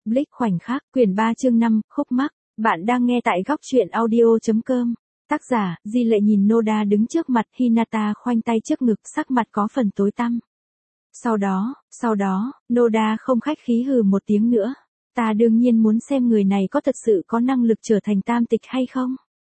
Blitz khoảnh khắc, quyển 3 chương 5, khúc mắc. Bạn đang nghe tại góc truyện audio.com. Tác giả, Di Lệ nhìn Noda đứng trước mặt Hinata khoanh tay trước ngực, sắc mặt có phần tối tăm. Sau đó, Noda không khách khí hừ một tiếng nữa. Ta đương nhiên muốn xem người này có thật sự có năng lực trở thành tam tịch hay không.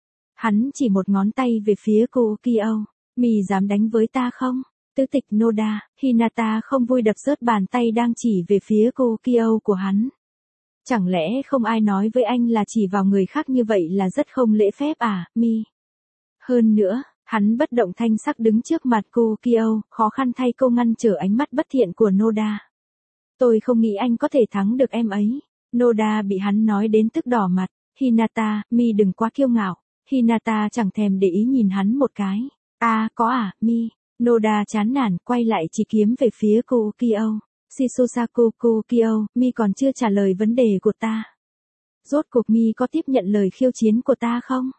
Hắn chỉ một ngón tay về phía cô Kyo. Mì dám đánh với ta không? Tứ tịch Noda, Hinata không vui đập rớt bàn tay đang chỉ về phía cô Kyo của hắn. Chẳng lẽ không ai nói với anh là chỉ vào người khác như vậy là rất không lễ phép à, Mi? Hơn nữa, hắn bất động thanh sắc đứng trước mặt cô Kyo, khó khăn thay cô ngăn trở ánh mắt bất thiện của Noda. Tôi không nghĩ anh có thể thắng được em ấy. Noda bị hắn nói đến tức đỏ mặt. Hinata, Mi đừng quá kiêu ngạo. Hinata chẳng thèm để ý nhìn hắn một cái. Có à, Mi. Noda chán nản, quay lại chỉ kiếm về phía cô Kyo. Shisosaku Kyo, Mi còn chưa trả lời vấn đề của ta. Rốt cuộc Mi có tiếp nhận lời khiêu chiến của ta không?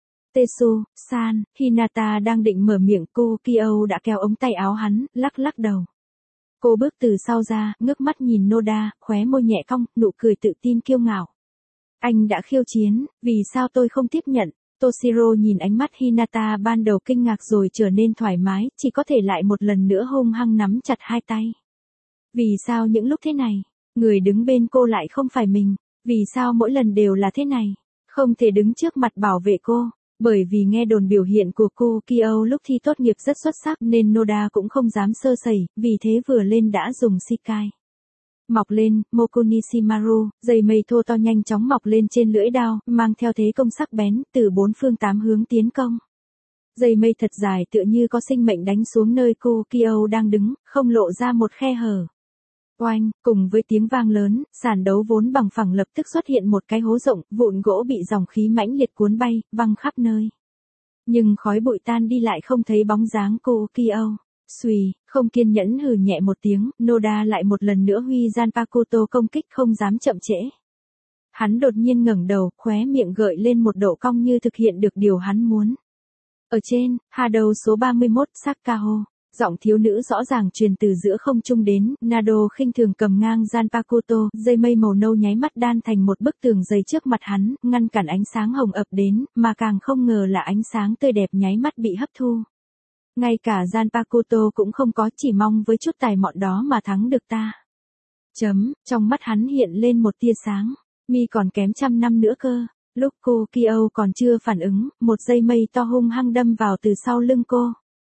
Tetsu-san, Hinata đang định mở miệng, cô Kyo đã kéo ống tay áo hắn, lắc đầu. Cô bước từ sau ra, ngước mắt nhìn Noda, khóe môi nhẹ cong, nụ cười tự tin kiêu ngạo. Anh đã khiêu chiến, vì sao tôi không tiếp nhận? Toshiro nhìn ánh mắt Hinata ban đầu kinh ngạc rồi trở nên thoải mái, chỉ có thể lại một lần nữa hung hăng nắm chặt hai tay. Vì sao những lúc thế này, người đứng bên cô lại không phải mình? Vì sao mỗi lần đều là thế này? Không thể đứng trước mặt bảo vệ cô. Bởi vì nghe đồn biểu hiện của cô Kyo lúc thi tốt nghiệp rất xuất sắc nên Noda cũng không dám sơ sẩy, vì thế vừa lên đã dùng Shikai. Mọc lên, Mokunishimaru, dây mây thô to nhanh chóng mọc lên trên lưỡi đao, mang theo thế công sắc bén, từ bốn phương tám hướng tiến công. Dây mây thật dài tựa như có sinh mệnh đánh xuống nơi cô Kyo đang đứng, không lộ ra một khe hở. Oanh, cùng với tiếng vang lớn, sàn đấu vốn bằng phẳng lập tức xuất hiện một cái hố rộng, vụn gỗ bị dòng khí mãnh liệt cuốn bay, văng khắp nơi. Nhưng khói bụi tan đi lại không thấy bóng dáng cô Kyo. Xùy, không kiên nhẫn hừ nhẹ một tiếng, Noda lại một lần nữa huy Zanpakuto công kích không dám chậm trễ. Hắn đột nhiên ngẩng đầu, khóe miệng gợi lên một độ cong như thực hiện được điều hắn muốn. Ở trên, hà đầu số 31, Sakaho. Giọng thiếu nữ rõ ràng truyền từ giữa không trung đến, Nado khinh thường cầm ngang Zanpakuto, dây mây màu nâu nháy mắt đan thành một bức tường dày trước mặt hắn, ngăn cản ánh sáng hồng ập đến, mà càng không ngờ là ánh sáng tươi đẹp nháy mắt bị hấp thu. Ngay cả Zanpakuto cũng không có, chỉ mong với chút tài mọn đó mà thắng được ta. Trong mắt hắn hiện lên một tia sáng, Mi còn kém 100 năm nữa cơ. Lúc cô Kyo còn chưa phản ứng, một dây mây to hung hăng đâm vào từ sau lưng cô.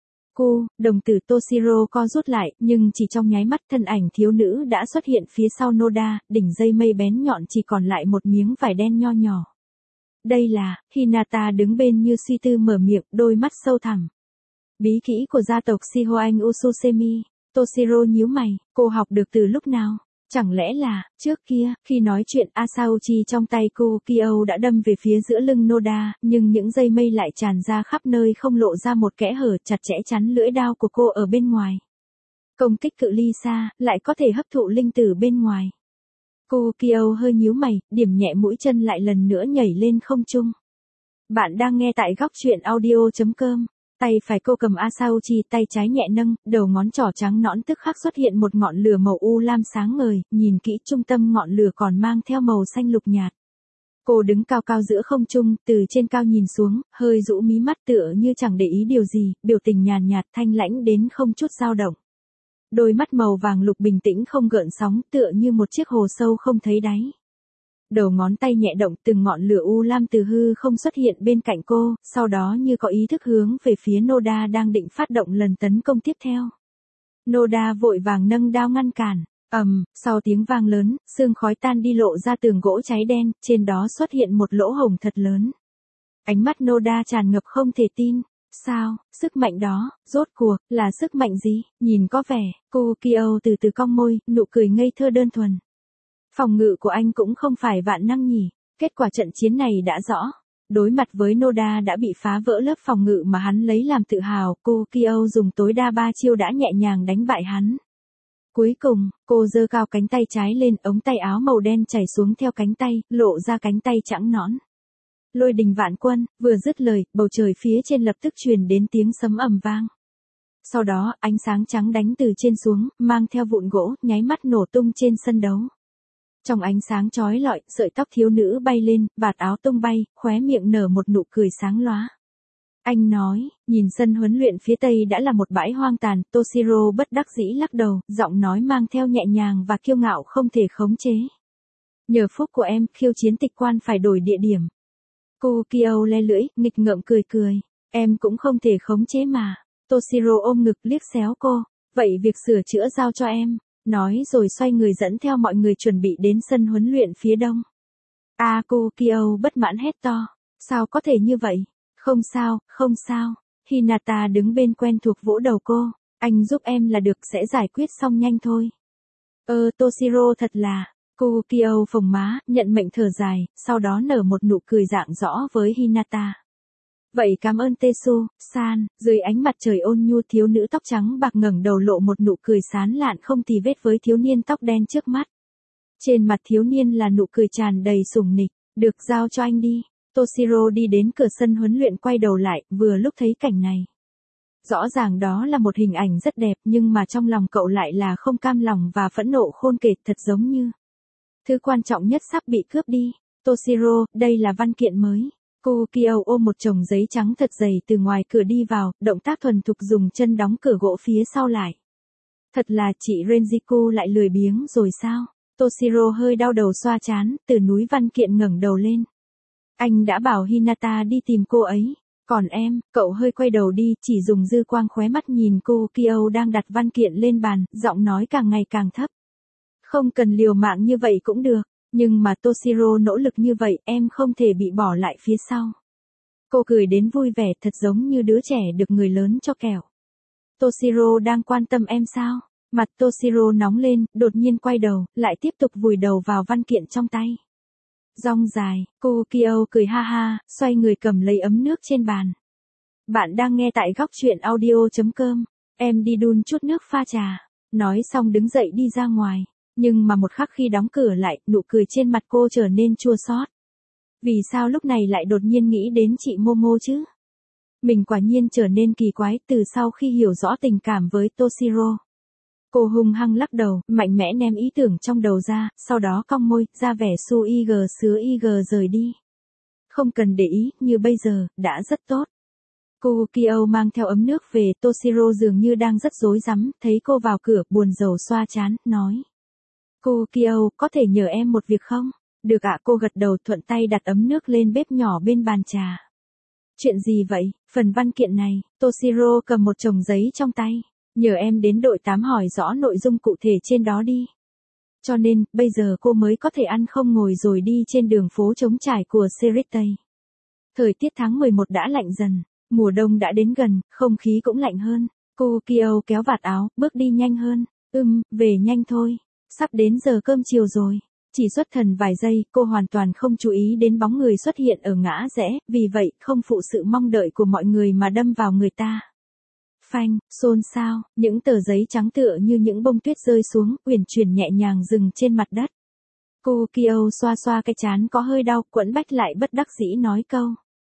Đồng tử Toshiro co rút lại, nhưng chỉ trong nháy mắt thân ảnh thiếu nữ đã xuất hiện phía sau Noda, đỉnh dây mây bén nhọn chỉ còn lại một miếng vải đen nho nhỏ. Đây là, Hinata đứng bên như suy tư mở miệng, đôi mắt sâu thẳm. Bí kỹ của gia tộc Shihoan Ususemi. Toshiro nhíu mày, cô học được từ lúc nào? Chẳng lẽ là, trước kia, khi nói chuyện Asauchi trong tay cô Kyo đã đâm về phía giữa lưng Noda, nhưng những dây mây lại tràn ra khắp nơi không lộ ra một kẽ hở, chặt chẽ chắn lưỡi đao của cô ở bên ngoài. Công kích cự ly xa, lại có thể hấp thụ linh tử bên ngoài. Cô Kyo hơi nhíu mày, điểm nhẹ mũi chân lại lần nữa nhảy lên không trung. Bạn đang nghe tại góc truyện audio.com. Tay phải cô cầm Asauchi, tay trái nhẹ nâng, đầu ngón trỏ trắng nõn tức khắc xuất hiện một ngọn lửa màu u lam sáng ngời, nhìn kỹ trung tâm ngọn lửa còn mang theo màu xanh lục nhạt. Cô đứng cao cao giữa không trung, từ trên cao nhìn xuống, hơi rũ mí mắt tựa như chẳng để ý điều gì, biểu tình nhàn nhạt thanh lãnh đến không chút dao động. Đôi mắt màu vàng lục bình tĩnh không gợn sóng, tựa như một chiếc hồ sâu không thấy đáy. Đầu ngón tay nhẹ động, từng ngọn lửa u lam từ hư không xuất hiện bên cạnh cô, sau đó như có ý thức hướng về phía Noda đang định phát động lần tấn công tiếp theo. Noda vội vàng nâng đao ngăn cản. Sau tiếng vang lớn, sương khói tan đi lộ ra tường gỗ cháy đen, trên đó xuất hiện một lỗ hổng thật lớn. Ánh mắt Noda tràn ngập không thể tin. Sao, sức mạnh đó, rốt cuộc, là sức mạnh gì? Nhìn có vẻ, cô Kyo từ từ cong môi, nụ cười ngây thơ đơn thuần. Phòng ngự của anh cũng không phải vạn năng nhỉ. Kết quả trận chiến này đã rõ. Đối mặt với Noda đã bị phá vỡ lớp phòng ngự mà hắn lấy làm tự hào, cô Kyo dùng tối đa 3 chiêu đã nhẹ nhàng đánh bại hắn. Cuối cùng, cô giơ cao cánh tay trái lên, ống tay áo màu đen chảy xuống theo cánh tay, lộ ra cánh tay trắng nõn. Lôi đình vạn quân, vừa dứt lời, bầu trời phía trên lập tức truyền đến tiếng sấm ầm vang. Sau đó, ánh sáng trắng đánh từ trên xuống, mang theo vụn gỗ, nháy mắt nổ tung trên sân đấu. Trong ánh sáng chói lọi, sợi tóc thiếu nữ bay lên, vạt áo tung bay, khóe miệng nở một nụ cười sáng lóa. Anh nói, nhìn sân huấn luyện phía tây đã là một bãi hoang tàn, Toshiro bất đắc dĩ lắc đầu, giọng nói mang theo nhẹ nhàng và kiêu ngạo không thể khống chế. Nhờ phúc của em, khiêu chiến tịch quan phải đổi địa điểm. Kukio le lưỡi, nghịch ngợm cười cười. Em cũng không thể khống chế mà. Toshiro ôm ngực liếc xéo cô. Vậy việc sửa chữa giao cho em. Nói rồi xoay người dẫn theo mọi người chuẩn bị đến sân huấn luyện phía đông. Kukio bất mãn hét to. Sao có thể như vậy? Không sao, không sao. Hinata đứng bên quen thuộc vỗ đầu cô. Anh giúp em là được, sẽ giải quyết xong nhanh thôi. Toshiro thật là. Kukio phồng má, nhận mệnh thở dài, sau đó nở một nụ cười rạng rõ với Hinata. Vậy cảm ơn Tetsu-san. Dưới ánh mặt trời ôn nhu, thiếu nữ tóc trắng bạc ngẩng đầu lộ một nụ cười sán lạn không tì vết với thiếu niên tóc đen trước mắt. Trên mặt thiếu niên là nụ cười tràn đầy sủng nịch. Được, giao cho anh đi. Toshiro đi đến cửa sân huấn luyện quay đầu lại, vừa lúc thấy cảnh này. Rõ ràng đó là một hình ảnh rất đẹp nhưng mà trong lòng cậu lại là không cam lòng và phẫn nộ khôn kể, thật giống như thứ quan trọng nhất sắp bị cướp đi. Toshiro, đây là văn kiện mới. Kukio ôm một chồng giấy trắng thật dày từ ngoài cửa đi vào, động tác thuần thục dùng chân đóng cửa gỗ phía sau lại. Thật là chị Renjiku lại lười biếng rồi sao? Toshiro hơi đau đầu xoa trán, từ núi văn kiện ngẩng đầu lên. Anh đã bảo Hinata đi tìm cô ấy. Còn em, cậu hơi quay đầu đi, chỉ dùng dư quang khóe mắt nhìn Kukio đang đặt văn kiện lên bàn, giọng nói càng ngày càng thấp. Không cần liều mạng như vậy cũng được, nhưng mà Toshiro nỗ lực như vậy, em không thể bị bỏ lại phía sau. Cô cười đến vui vẻ, thật giống như đứa trẻ được người lớn cho kẹo. Toshiro đang quan tâm em sao? Mặt Toshiro nóng lên, đột nhiên quay đầu, lại tiếp tục vùi đầu vào văn kiện trong tay. Rong dài, Kukio cười ha ha, xoay người cầm lấy ấm nước trên bàn. Bạn đang nghe tại góc truyện audio.com. Em đi đun chút nước pha trà. Nói xong đứng dậy đi ra ngoài. Nhưng mà một khắc khi đóng cửa lại, nụ cười trên mặt cô trở nên chua xót. Vì sao lúc này lại đột nhiên nghĩ đến chị Momo chứ? Mình quả nhiên trở nên kỳ quái từ sau khi hiểu rõ tình cảm với Toshiro. Cô hung hăng lắc đầu, mạnh mẽ ném ý tưởng trong đầu ra, sau đó cong môi, ra vẻ su ig sứa ig rời đi. Không cần để ý, như bây giờ, đã rất tốt. Kukio mang theo ấm nước về, Toshiro dường như đang rất rối rắm, thấy cô vào cửa, buồn rầu xoa trán, nói. Kukio, có thể nhờ em một việc không? Được ạ, cô gật đầu thuận tay đặt ấm nước lên bếp nhỏ bên bàn trà. Chuyện gì vậy? Phần văn kiện này, Toshiro cầm một chồng giấy trong tay. Nhờ em đến đội 8 hỏi rõ nội dung cụ thể trên đó đi. Cho nên, bây giờ cô mới có thể ăn không ngồi rồi đi trên đường phố trống trải của Seritei. Thời tiết tháng 11 đã lạnh dần, mùa đông đã đến gần, không khí cũng lạnh hơn. Kukio kéo vạt áo, bước đi nhanh hơn. Về nhanh thôi. Sắp đến giờ cơm chiều rồi. Chỉ xuất thần vài giây, cô hoàn toàn không chú ý đến bóng người xuất hiện ở ngã rẽ, vì vậy, không phụ sự mong đợi của mọi người mà đâm vào người ta. Phanh, xôn xao, những tờ giấy trắng tựa như những bông tuyết rơi xuống, uyển chuyển nhẹ nhàng dừng trên mặt đất. Kukio xoa xoa cái trán có hơi đau, quẫn bách lại bất đắc dĩ nói câu.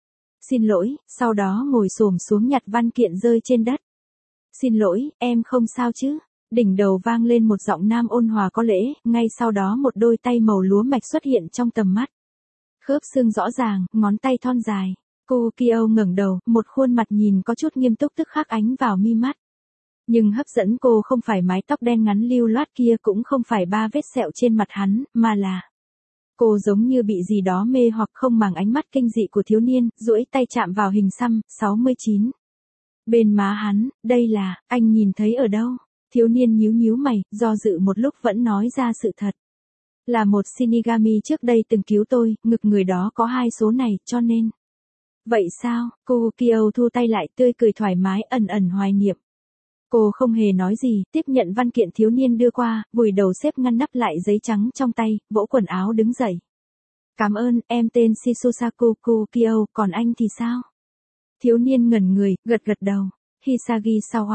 Xin lỗi, sau đó ngồi xổm xuống nhặt văn kiện rơi trên đất. Xin lỗi, em không sao chứ? Đỉnh đầu vang lên một giọng nam ôn hòa có lễ, ngay sau đó một đôi tay màu lúa mạch xuất hiện trong tầm mắt. Khớp xương rõ ràng, ngón tay thon dài. Kukio ngẩng đầu, một khuôn mặt nhìn có chút nghiêm túc tức khắc ánh vào mi mắt. Nhưng hấp dẫn cô không phải mái tóc đen ngắn lưu loát kia, cũng không phải 3 vết sẹo trên mặt hắn, mà là cô giống như bị gì đó mê hoặc không màng ánh mắt kinh dị của thiếu niên, duỗi tay chạm vào hình xăm, 69. Bên má hắn, đây là, anh nhìn thấy ở đâu? Thiếu niên nhíu nhíu mày, do dự một lúc vẫn nói ra sự thật. Là một Shinigami trước đây từng cứu tôi, ngực người đó có 2 số này, cho nên. Vậy sao? Kukio thu tay lại, tươi cười thoải mái, ẩn ẩn hoài niệm. Cô không hề nói gì, tiếp nhận văn kiện thiếu niên đưa qua, vùi đầu xếp ngăn nắp lại giấy trắng trong tay, vỗ quần áo đứng dậy. Cảm ơn, em tên Shisusaku Kukio, còn anh thì sao? Thiếu niên ngẩn người, gật gật đầu. Hisagi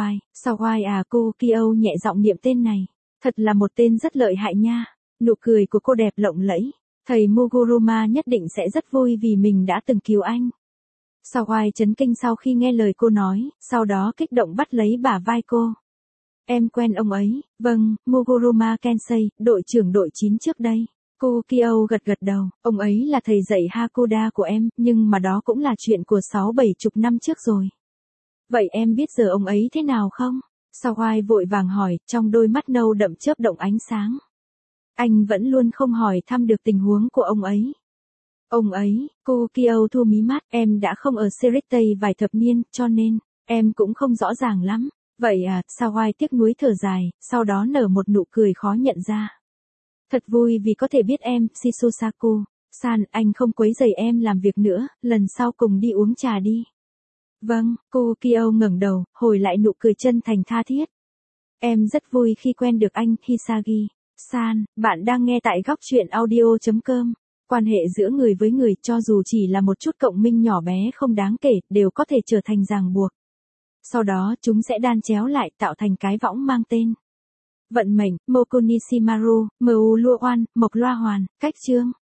Sawai à, Kukio nhẹ giọng niệm tên này. Thật là một tên rất lợi hại nha. Nụ cười của cô đẹp lộng lẫy. Thầy Muguruma nhất định sẽ rất vui vì mình đã từng cứu anh. Sawai chấn kinh sau khi nghe lời cô nói, sau đó kích động bắt lấy bả vai cô. Em quen ông ấy, vâng, Muguruma Kensei, đội trưởng đội 9 trước đây. Kukio gật gật đầu, ông ấy là thầy dạy Hakoda của em, nhưng mà đó cũng là chuyện của 6-7 chục năm trước rồi. Vậy em biết giờ ông ấy thế nào không? Sawai vội vàng hỏi, trong đôi mắt nâu đậm chớp động ánh sáng. Anh vẫn luôn không hỏi thăm được tình huống của ông ấy. Ông ấy, Kukio thu mí mắt, em đã không ở Seretei vài thập niên, cho nên, em cũng không rõ ràng lắm. Vậy à, Sawai tiếc nuối thở dài, sau đó nở một nụ cười khó nhận ra. Thật vui vì có thể biết em, Shizusaku. San, anh không quấy rầy em làm việc nữa, lần sau cùng đi uống trà đi. Vâng, Kukio ngẩng đầu, hồi lại nụ cười chân thành tha thiết. Em rất vui khi quen được anh, Hisagi. San, bạn đang nghe tại góc truyện audio.com. Quan hệ giữa người với người cho dù chỉ là một chút cộng minh nhỏ bé không đáng kể, đều có thể trở thành ràng buộc. Sau đó chúng sẽ đan chéo lại tạo thành cái võng mang tên vận mệnh, Mokunishimaru, Mu Lua Oan, Mộc Loa Hoàn, cách chương.